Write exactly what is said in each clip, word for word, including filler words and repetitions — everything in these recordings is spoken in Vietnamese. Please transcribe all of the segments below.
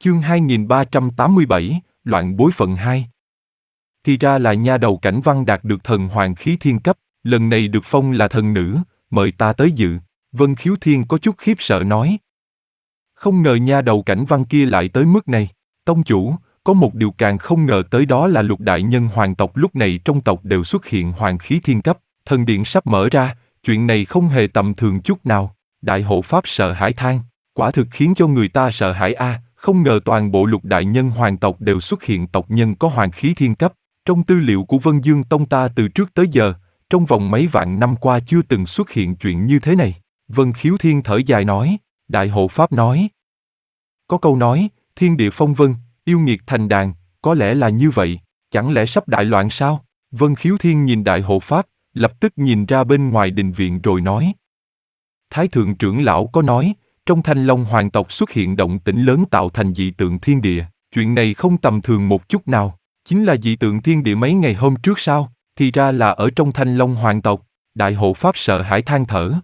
Chương hai nghìn ba trăm tám mươi bảy, Loạn bối phận hai. Thì ra là nha đầu Cảnh Văn đạt được thần hoàng khí thiên cấp, lần này được phong là thần nữ, mời ta tới dự. Vân Khiếu Thiên có chút khiếp sợ nói. Không ngờ nha đầu Cảnh Văn kia lại tới mức này. Tông chủ, có một điều càng không ngờ tới, đó là lục đại nhân hoàng tộc lúc này trong tộc đều xuất hiện hoàng khí thiên cấp, thần điện sắp mở ra, chuyện này không hề tầm thường chút nào. Đại hộ pháp sợ hãi than, quả thực khiến cho người ta sợ hãi a. Không ngờ toàn bộ lục đại nhân hoàng tộc đều xuất hiện tộc nhân có hoàng khí thiên cấp. Trong tư liệu của Vân Dương Tông ta từ trước tới giờ, trong vòng mấy vạn năm qua chưa từng xuất hiện chuyện như thế này. Vân Khiếu Thiên thở dài nói. Đại hộ pháp nói. Có câu nói, thiên địa phong vân, yêu nghiệt thành đàn, có lẽ là như vậy, chẳng lẽ sắp đại loạn sao? Vân Khiếu Thiên nhìn đại hộ pháp, lập tức nhìn ra bên ngoài đình viện rồi nói. Thái thượng trưởng lão có nói, trong Thanh Long hoàng tộc xuất hiện động tĩnh lớn tạo thành dị tượng thiên địa, chuyện này không tầm thường một chút nào, chính là dị tượng thiên địa mấy ngày hôm trước sao, thì ra là ở trong Thanh Long hoàng tộc. Đại hộ pháp sợ hãi than thở.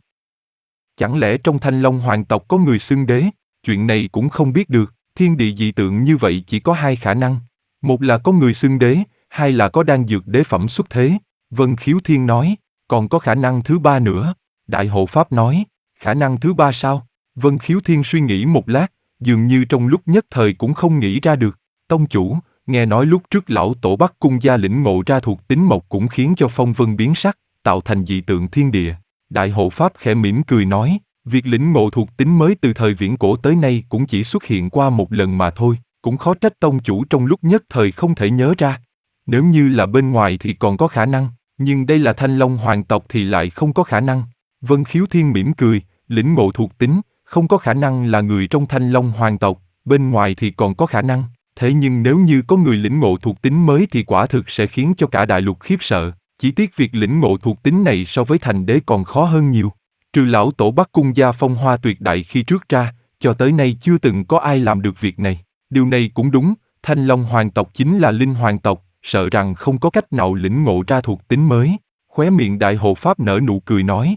Chẳng lẽ trong Thanh Long hoàng tộc có người xưng đế? Chuyện này cũng không biết được, thiên địa dị tượng như vậy chỉ có hai khả năng, một là có người xưng đế, hai là có đan dược đế phẩm xuất thế. Vân Khiếu Thiên nói, còn có khả năng thứ ba nữa. Đại hộ pháp nói, khả năng thứ ba sao? Vân Khiếu Thiên suy nghĩ một lát, dường như trong lúc nhất thời cũng không nghĩ ra được. Tông chủ, nghe nói lúc trước lão tổ Bắc Cung gia lĩnh ngộ ra thuộc tính mộc cũng khiến cho phong vân biến sắc, tạo thành dị tượng thiên địa. Đại hộ pháp khẽ mỉm cười nói, việc lĩnh ngộ thuộc tính mới từ thời viễn cổ tới nay cũng chỉ xuất hiện qua một lần mà thôi, cũng khó trách tông chủ trong lúc nhất thời không thể nhớ ra. Nếu như là bên ngoài thì còn có khả năng, nhưng đây là Thanh Long hoàng tộc thì lại không có khả năng. Vân Khiếu Thiên mỉm cười, lĩnh ngộ thuộc tính, không có khả năng là người trong Thanh Long hoàng tộc, bên ngoài thì còn có khả năng. Thế nhưng nếu như có người lĩnh ngộ thuộc tính mới thì quả thực sẽ khiến cho cả đại lục khiếp sợ. Chỉ tiếc việc lĩnh ngộ thuộc tính này so với thành đế còn khó hơn nhiều. Trừ lão tổ Bắc Cung gia phong hoa tuyệt đại khi trước ra, cho tới nay chưa từng có ai làm được việc này. Điều này cũng đúng, Thanh Long hoàng tộc chính là linh hoàng tộc, sợ rằng không có cách nào lĩnh ngộ ra thuộc tính mới. Khóe miệng đại hộ pháp nở nụ cười nói.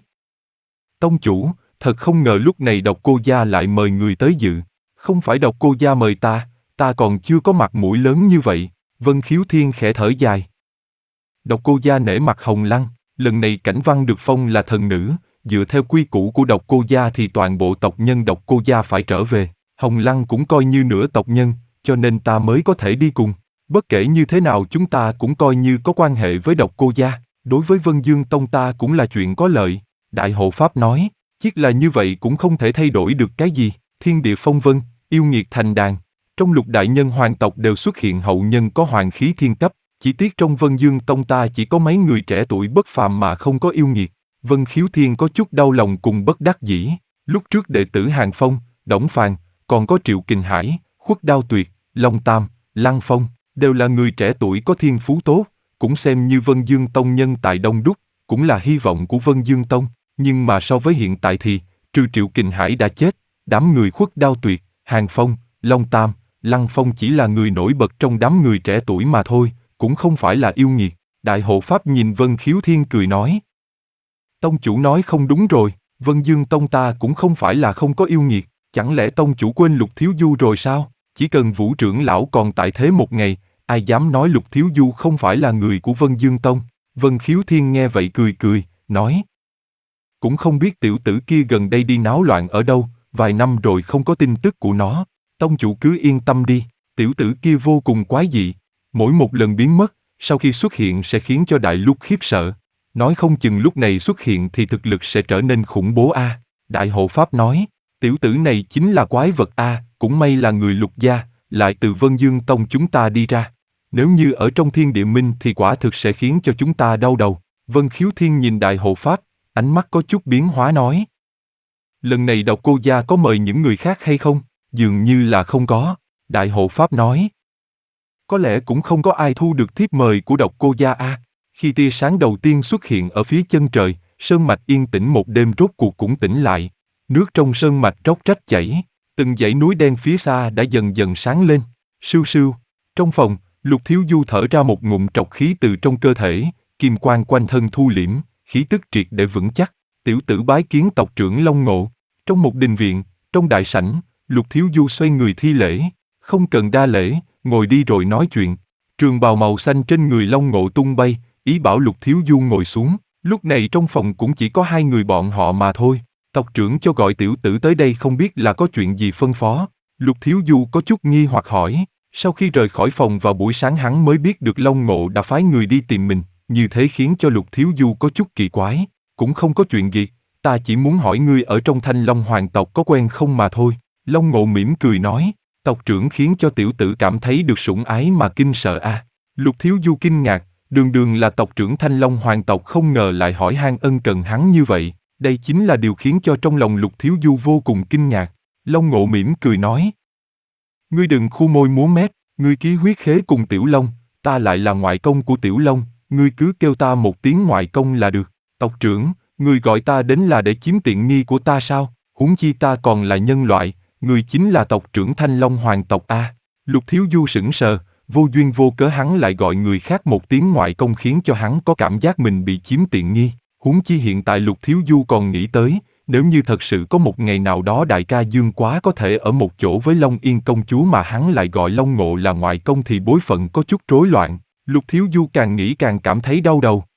Tông chủ, thật không ngờ lúc này Độc Cô gia lại mời người tới dự. Không phải Độc Cô gia mời ta, ta còn chưa có mặt mũi lớn như vậy. Vân Khiếu Thiên khẽ thở dài. Độc Cô gia nể mặt Hồng Lăng, lần này Cảnh Văn được phong là thần nữ, dựa theo quy củ của Độc Cô gia thì toàn bộ tộc nhân Độc Cô gia phải trở về. Hồng Lăng cũng coi như nửa tộc nhân, cho nên ta mới có thể đi cùng. Bất kể như thế nào chúng ta cũng coi như có quan hệ với Độc Cô gia, đối với Vân Dương Tông ta cũng là chuyện có lợi. Đại hộ pháp nói, chiếc là như vậy cũng không thể thay đổi được cái gì. Thiên địa phong vân, yêu nghiệt thành đàn. Trong lục đại nhân hoàng tộc đều xuất hiện hậu nhân có hoàng khí thiên cấp. Chỉ tiếc trong Vân Dương Tông ta chỉ có mấy người trẻ tuổi bất phàm mà không có yêu nghiệt. Vân Khiếu Thiên có chút đau lòng cùng bất đắc dĩ. Lúc trước đệ tử Hàng Phong, Đổng Phàn, còn có Triệu Kình Hải, Khuất Đao Tuyệt, Long Tam, Lăng Phong, đều là người trẻ tuổi có thiên phú tốt, cũng xem như Vân Dương Tông nhân tài đông đúc, cũng là hy vọng của Vân Dương Tông. Nhưng mà so với hiện tại thì, trừ Triệu Kình Hải đã chết, đám người Khuất Đao Tuyệt, Hàng Phong, Long Tam, Lăng Phong chỉ là người nổi bật trong đám người trẻ tuổi mà thôi, cũng không phải là yêu nghiệt. Đại hộ pháp nhìn Vân Khiếu Thiên cười nói. Tông chủ nói không đúng rồi, Vân Dương Tông ta cũng không phải là không có yêu nghiệt, chẳng lẽ tông chủ quên Lục Thiếu Du rồi sao? Chỉ cần Vũ trưởng lão còn tại thế một ngày, ai dám nói Lục Thiếu Du không phải là người của Vân Dương Tông? Vân Khiếu Thiên nghe vậy cười cười, nói. Cũng không biết tiểu tử kia gần đây đi náo loạn ở đâu, vài năm rồi không có tin tức của nó. Tông chủ cứ yên tâm đi, tiểu tử kia vô cùng quái dị. Mỗi một lần biến mất, sau khi xuất hiện sẽ khiến cho đại lục khiếp sợ. Nói không chừng lúc này xuất hiện thì thực lực sẽ trở nên khủng bố a. Đại hộ pháp nói, tiểu tử này chính là quái vật a, cũng may là người Lục gia, lại từ Vân Dương Tông chúng ta đi ra. Nếu như ở trong thiên địa minh thì quả thực sẽ khiến cho chúng ta đau đầu. Vân Khiếu Thiên nhìn đại hộ pháp, ánh mắt có chút biến hóa nói. Lần này Độc Cô gia có mời những người khác hay không? Dường như là không có. Đại hộ pháp nói. Có lẽ cũng không có ai thu được thiếp mời của Độc Cô gia a. Khi tia sáng đầu tiên xuất hiện ở phía chân trời, sơn mạch yên tĩnh một đêm rốt cuộc cũng tỉnh lại. Nước trong sơn mạch róc rách chảy, từng dãy núi đen phía xa đã dần dần sáng lên. Sưu sưu. Trong phòng, Lục Thiếu Du thở ra một ngụm trọc khí từ trong cơ thể, kim quang quanh thân thu liễm, khí tức triệt để vững chắc. Tiểu tử bái kiến tộc trưởng Long Ngộ. Trong một đình viện, trong đại sảnh, Lục Thiếu Du xoay người thi lễ. Không cần đa lễ, ngồi đi rồi nói chuyện. Trường bào màu xanh trên người Long Ngộ tung bay, ý bảo Lục Thiếu Du ngồi xuống. Lúc này trong phòng cũng chỉ có hai người bọn họ mà thôi. Tộc trưởng cho gọi tiểu tử tới đây không biết là có chuyện gì phân phó. Lục Thiếu Du có chút nghi hoặc hỏi. Sau khi rời khỏi phòng vào buổi sáng hắn mới biết được Long Ngộ đã phái người đi tìm mình, như thế khiến cho Lục Thiếu Du có chút kỳ quái. Cũng không có chuyện gì, ta chỉ muốn hỏi ngươi ở trong Thanh Long hoàng tộc có quen không mà thôi. Long Ngộ mỉm cười nói, tộc trưởng khiến cho tiểu tử cảm thấy được sủng ái mà kinh sợ a. À. Lục Thiếu Du kinh ngạc, đường đường là tộc trưởng Thanh Long hoàng tộc không ngờ lại hỏi han ân cần hắn như vậy. Đây chính là điều khiến cho trong lòng Lục Thiếu Du vô cùng kinh ngạc. Long Ngộ mỉm cười nói, ngươi đừng khu môi múa mép, ngươi ký huyết khế cùng Tiểu Long, ta lại là ngoại công của Tiểu Long, ngươi cứ kêu ta một tiếng ngoại công là được. Tộc trưởng, ngươi gọi ta đến là để chiếm tiện nghi của ta sao? Huống chi ta còn là nhân loại, ngươi chính là tộc trưởng Thanh Long hoàng tộc a. À. Lục Thiếu Du sững sờ, vô duyên vô cớ hắn lại gọi người khác một tiếng ngoại công khiến cho hắn có cảm giác mình bị chiếm tiện nghi. Huống chi hiện tại Lục Thiếu Du còn nghĩ tới, nếu như thật sự có một ngày nào đó đại ca Dương Quá có thể ở một chỗ với Long Yên công chúa mà hắn lại gọi Long Ngộ là ngoại công thì bối phận có chút rối loạn. Lục Thiếu Du càng nghĩ càng cảm thấy đau đầu.